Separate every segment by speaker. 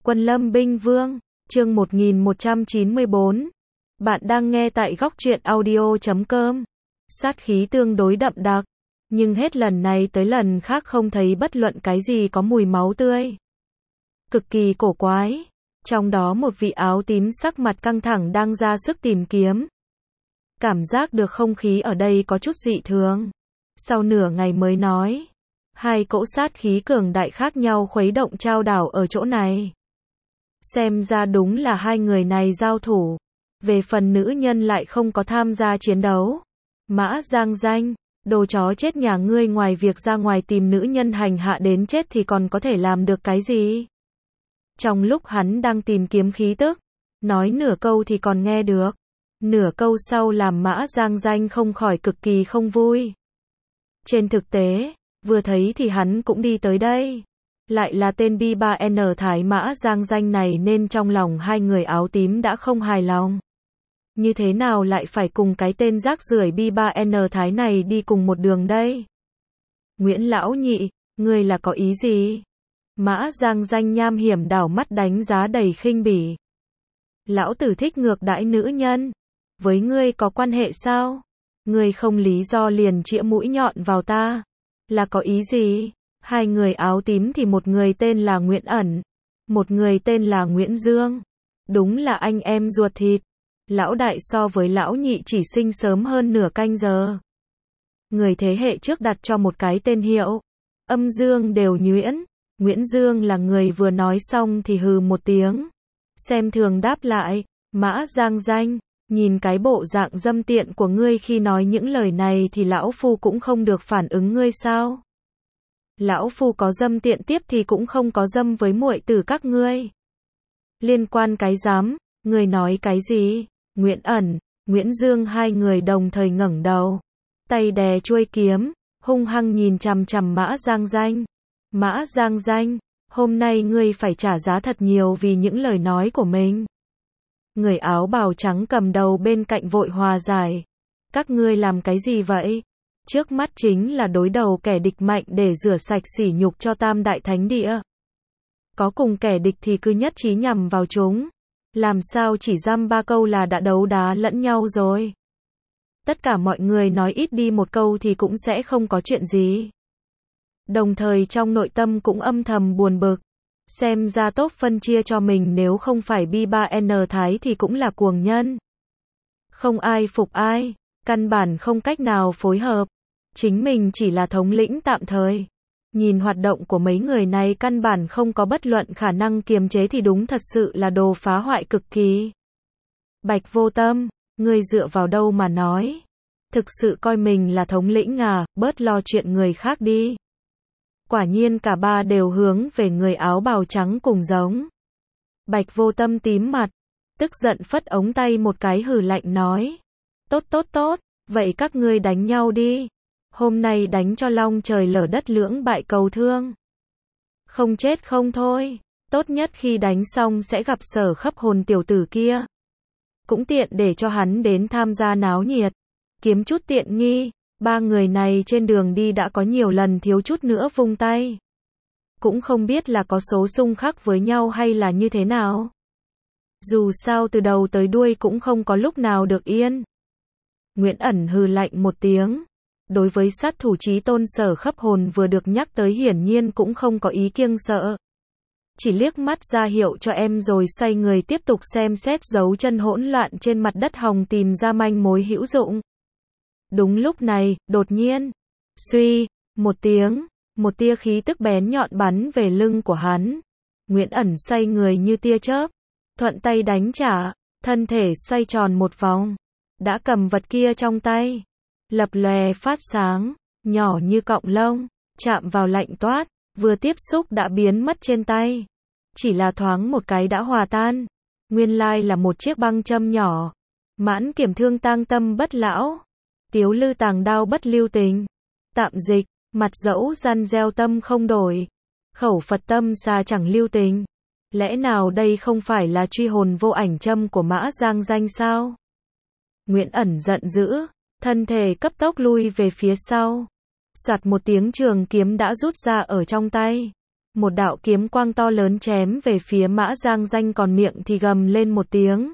Speaker 1: Quân Lâm Binh Vương, chương 1194. Bạn đang nghe tại góc truyện audio.com. Sát khí tương đối đậm đặc, nhưng hết lần này tới lần khác không thấy bất luận cái gì có mùi máu tươi. Cực kỳ cổ quái. Trong đó một vị áo tím sắc mặt căng thẳng đang ra sức tìm kiếm. Cảm giác được không khí ở đây có chút dị thường. Sau nửa ngày mới nói. Hai cỗ sát khí cường đại khác nhau khuấy động trao đảo ở chỗ này. Xem ra đúng là hai người này giao thủ. Về phần nữ nhân lại không có tham gia chiến đấu. Mã Giang Danh, đồ chó chết nhà ngươi, ngoài việc ra ngoài tìm nữ nhân hành hạ đến chết thì còn có thể làm được cái gì? Trong lúc hắn đang tìm kiếm khí tức, nói nửa câu thì còn nghe được. Nửa câu sau làm Mã Giang Danh không khỏi cực kỳ không vui. Trên thực tế, vừa thấy thì hắn cũng đi tới đây. Lại là tên B3N Thái Mã Giang Danh này nên trong lòng hai người áo tím đã không hài lòng. Như thế nào lại phải cùng cái tên rác rưởi B3N Thái này đi cùng một đường đây? Nguyễn Lão Nhị, ngươi là có ý gì? Mã Giang Danh nham hiểm đảo mắt đánh giá đầy khinh bỉ. Lão tử thích ngược đãi nữ nhân. Với ngươi có quan hệ sao? Ngươi không lý do liền chĩa mũi nhọn vào ta. Là có ý gì? Hai người áo tím thì một người tên là Nguyễn Ẩn, một người tên là Nguyễn Dương. Đúng là anh em ruột thịt. Lão đại so với lão nhị chỉ sinh sớm hơn nửa canh giờ. Người thế hệ trước đặt cho một cái tên hiệu. Âm dương đều nhuyễn. Nguyễn Dương là người vừa nói xong thì hừ một tiếng. Xem thường đáp lại. Mã Giang Danh, nhìn cái bộ dạng dâm tiện của ngươi khi nói những lời này thì lão phu cũng không được phản ứng ngươi sao? Lão phu có dâm tiện tiếp thì cũng không có dâm với muội tử các ngươi. Liên quan cái dám, ngươi nói cái gì? Nguyễn Ẩn, Nguyễn Dương hai người đồng thời ngẩng đầu, tay đè chuôi kiếm, hung hăng nhìn chằm chằm Mã Giang Danh. Mã Giang Danh, hôm nay ngươi phải trả giá thật nhiều vì những lời nói của mình. Người áo bào trắng cầm đầu bên cạnh vội hòa giải. Các ngươi làm cái gì vậy? Trước mắt chính là đối đầu kẻ địch mạnh để rửa sạch sỉ nhục cho Tam Đại Thánh Địa. Có cùng kẻ địch thì cứ nhất trí nhằm vào chúng. Làm sao chỉ dăm ba câu là đã đấu đá lẫn nhau rồi? Tất cả mọi người nói ít đi một câu thì cũng sẽ không có chuyện gì. Đồng thời trong nội tâm cũng âm thầm buồn bực. Xem ra tốt phân chia cho mình, nếu không phải B3N Thái thì cũng là cuồng nhân. Không ai phục ai, căn bản không cách nào phối hợp. Chính mình chỉ là thống lĩnh tạm thời. Nhìn hoạt động của mấy người này căn bản không có bất luận khả năng kiềm chế thì đúng thật sự là đồ phá hoại cực kỳ. Bạch Vô Tâm, ngươi dựa vào đâu mà nói? Thực sự coi mình là thống lĩnh à, bớt lo chuyện người khác đi. Quả nhiên cả ba đều hướng về người áo bào trắng cùng giống. Bạch Vô Tâm tím mặt, tức giận phất ống tay một cái hừ lạnh nói. Tốt tốt tốt, vậy các ngươi đánh nhau đi. Hôm nay đánh cho long trời lở đất lưỡng bại cầu thương. Không chết không thôi. Tốt nhất khi đánh xong sẽ gặp Sở Khấp Hồn tiểu tử kia. Cũng tiện để cho hắn đến tham gia náo nhiệt. Kiếm chút tiện nghi. Ba người này trên đường đi đã có nhiều lần thiếu chút nữa vung tay. Cũng không biết là có số xung khắc với nhau hay là như thế nào. Dù sao từ đầu tới đuôi cũng không có lúc nào được yên. Nguyễn Ẩn hừ lạnh một tiếng. Đối với sát thủ chí tôn Sở Khấp Hồn vừa được nhắc tới hiển nhiên cũng không có ý kiêng sợ. Chỉ liếc mắt ra hiệu cho em rồi xoay người tiếp tục xem xét dấu chân hỗn loạn trên mặt đất hòng tìm ra manh mối hữu dụng. Đúng lúc này, đột nhiên, suy, một tiếng, một tia khí tức bén nhọn bắn về lưng của hắn. Nguyễn Ẩn xoay người như tia chớp, thuận tay đánh trả, thân thể xoay tròn một vòng, đã cầm vật kia trong tay. Lập lòe phát sáng, nhỏ như cọng lông, chạm vào lạnh toát, vừa tiếp xúc đã biến mất trên tay. Chỉ là thoáng một cái đã hòa tan. Nguyên lai là một chiếc băng châm nhỏ. Mãn kiểm thương tang tâm bất lão. Tiếu lư tàng đao bất lưu tình. Tạm dịch, mặt dẫu gian gieo tâm không đổi. Khẩu Phật tâm xa chẳng lưu tình. Lẽ nào đây không phải là truy hồn vô ảnh châm của Mã Giang Danh sao? Nguyễn Ẩn giận dữ. Thân thể cấp tốc lui về phía sau. Soạt một tiếng, trường kiếm đã rút ra ở trong tay. Một đạo kiếm quang to lớn chém về phía Mã Giang Danh, còn miệng thì gầm lên một tiếng.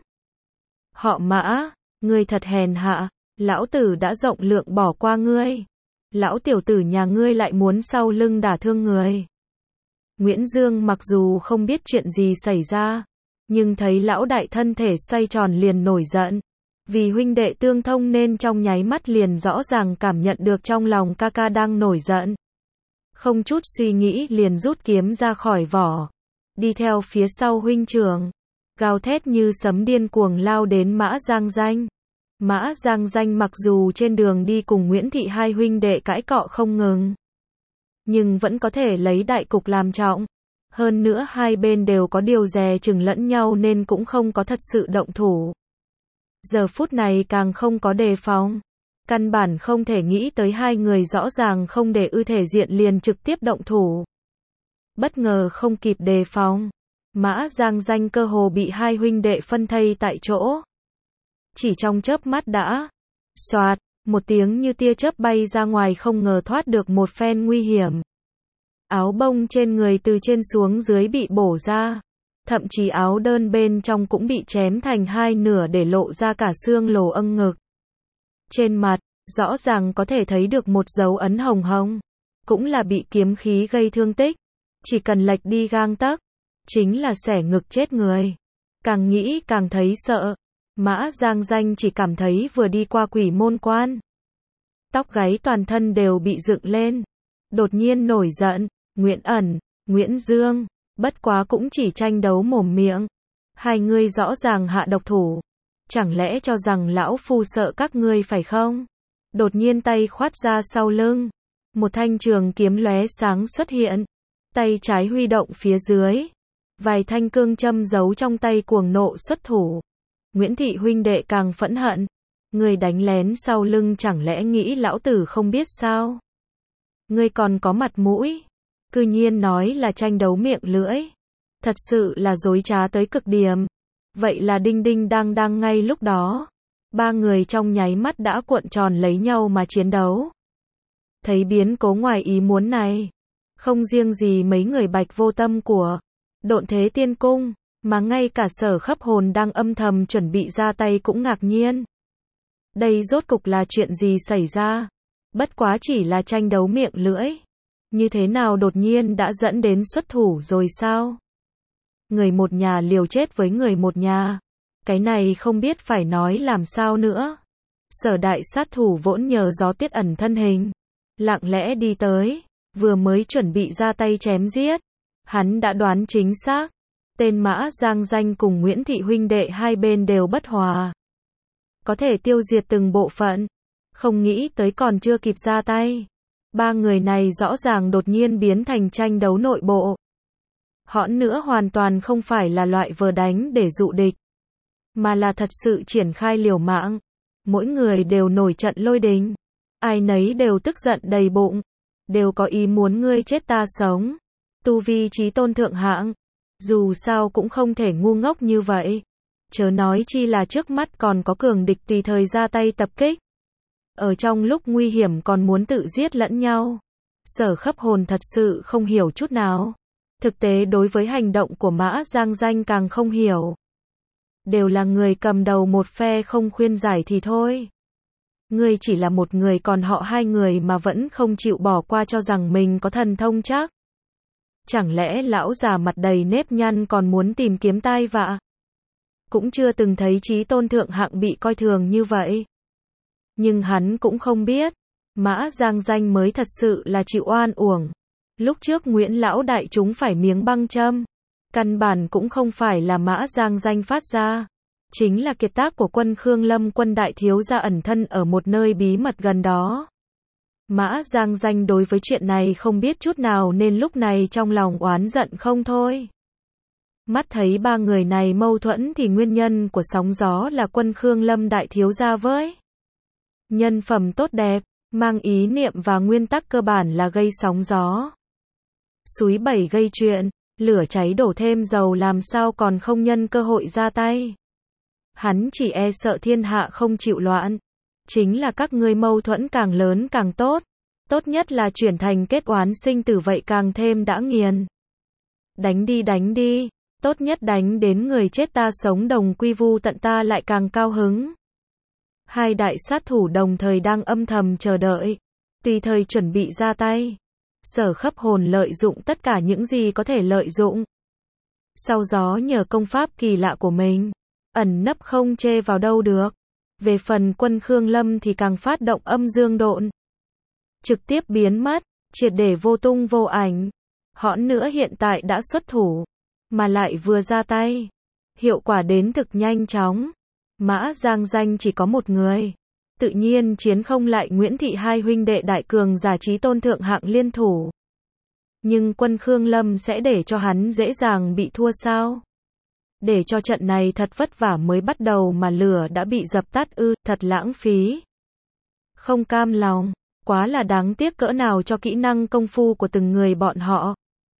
Speaker 1: Họ Mã, ngươi thật hèn hạ, lão tử đã rộng lượng bỏ qua ngươi. Lão tiểu tử nhà ngươi lại muốn sau lưng đả thương người. Nguyễn Dương mặc dù không biết chuyện gì xảy ra, nhưng thấy lão đại thân thể xoay tròn liền nổi giận. Vì huynh đệ tương thông nên trong nháy mắt liền rõ ràng cảm nhận được trong lòng ca ca đang nổi giận. Không chút suy nghĩ liền rút kiếm ra khỏi vỏ, đi theo phía sau huynh trưởng, gào thét như sấm điên cuồng lao đến Mã Giang Danh. Mã Giang Danh mặc dù trên đường đi cùng Nguyễn Thị hai huynh đệ cãi cọ không ngừng, nhưng vẫn có thể lấy đại cục làm trọng. Hơn nữa hai bên đều có điều dè chừng lẫn nhau nên cũng không có thật sự động thủ. Giờ phút này càng không có đề phòng. Căn bản không thể nghĩ tới hai người rõ ràng không để ư thể diện liền trực tiếp động thủ. Bất ngờ không kịp đề phòng, Mã Giang Danh cơ hồ bị hai huynh đệ phân thây tại chỗ. Chỉ trong chớp mắt đã, xoạt, một tiếng như tia chớp bay ra ngoài, không ngờ thoát được một phen nguy hiểm. Áo bông trên người từ trên xuống dưới bị bổ ra, thậm chí áo đơn bên trong cũng bị chém thành hai nửa để lộ ra cả xương lồ âng ngực. Trên mặt, rõ ràng có thể thấy được một dấu ấn hồng hồng, cũng là bị kiếm khí gây thương tích. Chỉ cần lệch đi gang tấc, chính là xẻ ngực chết người. Càng nghĩ càng thấy sợ. Mã Giang Danh chỉ cảm thấy vừa đi qua quỷ môn quan, tóc gáy toàn thân đều bị dựng lên. Đột nhiên nổi giận, Nguyễn Ẩn, Nguyễn Dương, bất quá cũng chỉ tranh đấu mồm miệng. Hai ngươi rõ ràng hạ độc thủ. Chẳng lẽ cho rằng lão phu sợ các ngươi phải không? Đột nhiên tay khoát ra sau lưng. Một thanh trường kiếm lóe sáng xuất hiện. Tay trái huy động phía dưới. Vài thanh cương châm giấu trong tay cuồng nộ xuất thủ. Nguyễn Thị huynh đệ càng phẫn hận. Ngươi đánh lén sau lưng chẳng lẽ nghĩ lão tử không biết sao? Ngươi còn có mặt mũi. Cư nhiên nói là tranh đấu miệng lưỡi. Thật sự là dối trá tới cực điểm. Vậy là đinh đinh đang đang ngay lúc đó. Ba người trong nháy mắt đã cuộn tròn lấy nhau mà chiến đấu. Thấy biến cố ngoài ý muốn này, không riêng gì mấy người Bạch Vô Tâm của Độn Thế Tiên Cung, mà ngay cả Sở Khấp Hồn đang âm thầm chuẩn bị ra tay cũng ngạc nhiên. Đây rốt cục là chuyện gì xảy ra? Bất quá chỉ là tranh đấu miệng lưỡi. Như thế nào đột nhiên đã dẫn đến xuất thủ rồi sao? Người một nhà liều chết với người một nhà. Cái này không biết phải nói làm sao nữa. Sở đại sát thủ vỗn nhờ gió tiết ẩn thân hình, lặng lẽ đi tới, vừa mới chuẩn bị ra tay chém giết. Hắn đã đoán chính xác. Tên Mã Giang Danh cùng Nguyễn Thị huynh đệ hai bên đều bất hòa. Có thể tiêu diệt từng bộ phận. Không nghĩ tới còn chưa kịp ra tay. Ba người này rõ ràng đột nhiên biến thành tranh đấu nội bộ. Hõn nữa hoàn toàn không phải là loại vờ đánh để dụ địch, mà là thật sự triển khai liều mạng. Mỗi người đều nổi trận lôi đình. Ai nấy đều tức giận đầy bụng. Đều có ý muốn ngươi chết ta sống. Tu vi chí tôn thượng hạng. Dù sao cũng không thể ngu ngốc như vậy. Chớ nói chi là trước mắt còn có cường địch tùy thời ra tay tập kích. Ở trong lúc nguy hiểm còn muốn tự giết lẫn nhau. Sở Khấp Hồn thật sự không hiểu chút nào. Thực tế đối với hành động của Mã Giang Danh càng không hiểu. Đều là người cầm đầu một phe không khuyên giải thì thôi. Ngươi chỉ là một người, còn họ hai người mà vẫn không chịu bỏ qua, cho rằng mình có thần thông chắc. Chẳng lẽ lão già mặt đầy nếp nhăn còn muốn tìm kiếm tai vạ? Cũng chưa từng thấy chí tôn thượng hạng bị coi thường như vậy. Nhưng hắn cũng không biết, Mã Giang Danh mới thật sự là chịu oan uổng. Lúc trước Nguyễn lão đại chúng phải miếng băng châm, căn bản cũng không phải là Mã Giang Danh phát ra, chính là kiệt tác của quân Khương Lâm quân đại thiếu gia ẩn thân ở một nơi bí mật gần đó. Mã Giang Danh đối với chuyện này không biết chút nào nên lúc này trong lòng oán giận không thôi. Mắt thấy ba người này mâu thuẫn thì nguyên nhân của sóng gió là quân Khương Lâm đại thiếu gia với nhân phẩm tốt đẹp, mang ý niệm và nguyên tắc cơ bản là gây sóng gió. Súi bẩy gây chuyện, lửa cháy đổ thêm dầu, làm sao còn không nhân cơ hội ra tay. Hắn chỉ e sợ thiên hạ không chịu loạn. Chính là các ngươi mâu thuẫn càng lớn càng tốt. Tốt nhất là chuyển thành kết oán sinh tử, vậy càng thêm đã nghiền. đánh đi, tốt nhất đánh đến người chết ta sống đồng quy vu tận ta lại càng cao hứng. Hai đại sát thủ đồng thời đang âm thầm chờ đợi, tùy thời chuẩn bị ra tay. Sở Khấp Hồn lợi dụng tất cả những gì có thể lợi dụng. Sau đó nhờ công pháp kỳ lạ của mình, ẩn nấp không chê vào đâu được. Về phần quân Khương Lâm thì càng phát động âm dương độn, trực tiếp biến mất, triệt để vô tung vô ảnh. Hõn nữa hiện tại đã xuất thủ, mà lại vừa ra tay, hiệu quả đến thực nhanh chóng. Mã Giang Danh chỉ có một người, tự nhiên chiến không lại Nguyễn Thị hai huynh đệ đại cường giả chí tôn thượng hạng liên thủ. Nhưng quân Khương Lâm sẽ để cho hắn dễ dàng bị thua sao? Để cho trận này thật vất vả mới bắt đầu mà lửa đã bị dập tắt ư, thật lãng phí. Không cam lòng, quá là đáng tiếc cỡ nào cho kỹ năng công phu của từng người bọn họ.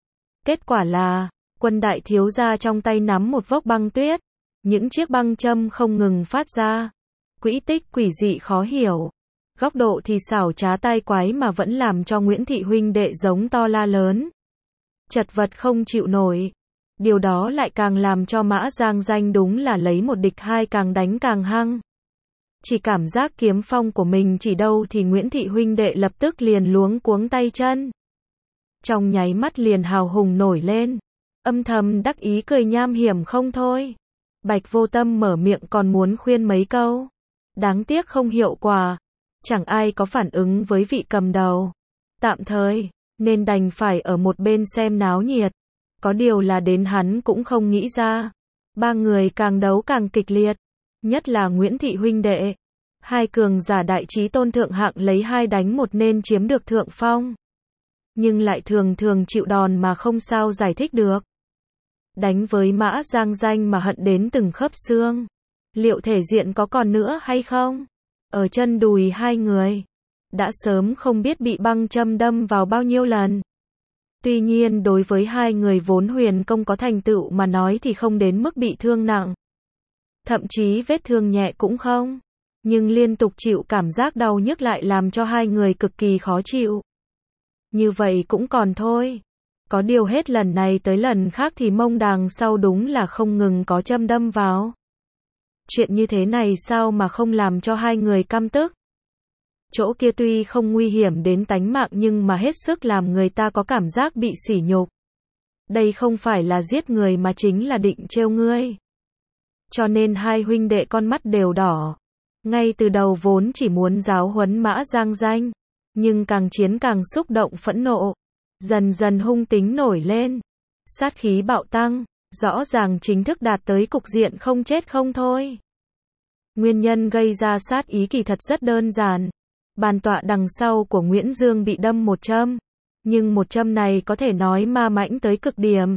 Speaker 1: Kết quả là, quân đại thiếu gia trong tay nắm một vốc băng tuyết, những chiếc băng châm không ngừng phát ra. Quỹ tích quỷ dị khó hiểu, góc độ thì xảo trá tai quái mà vẫn làm cho Nguyễn Thị huynh đệ giống to la lớn. Chật vật không chịu nổi. Điều đó lại càng làm cho Mã Giang Danh đúng là lấy một địch hai càng đánh càng hăng. Chỉ cảm giác kiếm phong của mình chỉ đâu thì Nguyễn Thị huynh đệ lập tức liền luống cuống tay chân. Trong nháy mắt liền hào hùng nổi lên, âm thầm đắc ý cười nham hiểm không thôi. Bạch Vô Tâm mở miệng còn muốn khuyên mấy câu, đáng tiếc không hiệu quả, chẳng ai có phản ứng với vị cầm đầu. Tạm thời, nên đành phải ở một bên xem náo nhiệt. Có điều là đến hắn cũng không nghĩ ra, ba người càng đấu càng kịch liệt, nhất là Nguyễn Thị huynh đệ. Hai cường giả đại chí tôn thượng hạng lấy hai đánh một nên chiếm được thượng phong. Nhưng lại thường thường chịu đòn mà không sao giải thích được. Đánh với Mã Giang Danh mà hận đến từng khớp xương. Liệu thể diện có còn nữa hay không? Ở chân đùi hai người, đã sớm không biết bị băng châm đâm vào bao nhiêu lần. Tuy nhiên đối với hai người vốn huyền công có thành tựu mà nói thì không đến mức bị thương nặng. Thậm chí vết thương nhẹ cũng không. Nhưng liên tục chịu cảm giác đau nhức lại làm cho hai người cực kỳ khó chịu. Như vậy cũng còn thôi. Có điều hết lần này tới lần khác thì mông đằng sau đúng là không ngừng có châm đâm vào. Chuyện như thế này sao mà không làm cho hai người căm tức. Chỗ kia tuy không nguy hiểm đến tánh mạng nhưng mà hết sức làm người ta có cảm giác bị sỉ nhục. Đây không phải là giết người mà chính là định trêu ngươi. Cho nên hai huynh đệ con mắt đều đỏ. Ngay từ đầu vốn chỉ muốn giáo huấn Mã Giang Danh, nhưng càng chiến càng xúc động phẫn nộ, dần dần hung tính nổi lên, sát khí bạo tăng, rõ ràng chính thức đạt tới cục diện không chết không thôi. Nguyên nhân gây ra sát ý kỳ thật rất đơn giản. Bàn tọa đằng sau của Nguyễn Dương bị đâm một châm, nhưng một châm này có thể nói ma mãnh tới cực điểm.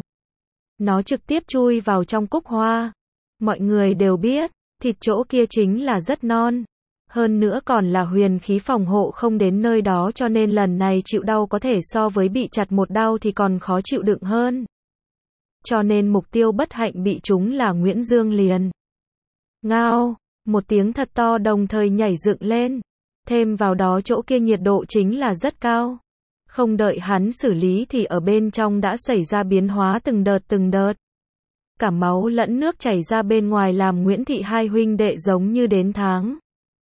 Speaker 1: Nó trực tiếp chui vào trong cúc hoa. Mọi người đều biết, thịt chỗ kia chính là rất non. Hơn nữa còn là huyền khí phòng hộ không đến nơi đó cho nên lần này chịu đau có thể so với bị chặt một đau thì còn khó chịu đựng hơn. Cho nên mục tiêu bất hạnh bị trúng là Nguyễn Dương liền. Ngao, một tiếng thật to đồng thời nhảy dựng lên. Thêm vào đó chỗ kia nhiệt độ chính là rất cao. Không đợi hắn xử lý thì ở bên trong đã xảy ra biến hóa từng đợt. Cả máu lẫn nước chảy ra bên ngoài làm Nguyễn Thị hai huynh đệ giống như đến tháng.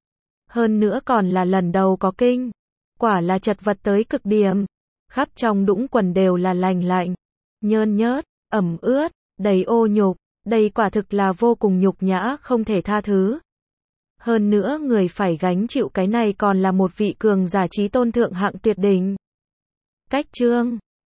Speaker 1: Hơn nữa còn là lần đầu có kinh. Quả là chật vật tới cực điểm. Khắp trong đũng quần đều là lành lạnh, nhơn nhớt, ẩm ướt, đầy ô nhục. Đây quả thực là vô cùng nhục nhã không thể tha thứ. Hơn nữa người phải gánh chịu cái này còn là một vị cường giả chí tôn thượng hạng tuyệt đỉnh. Cách chương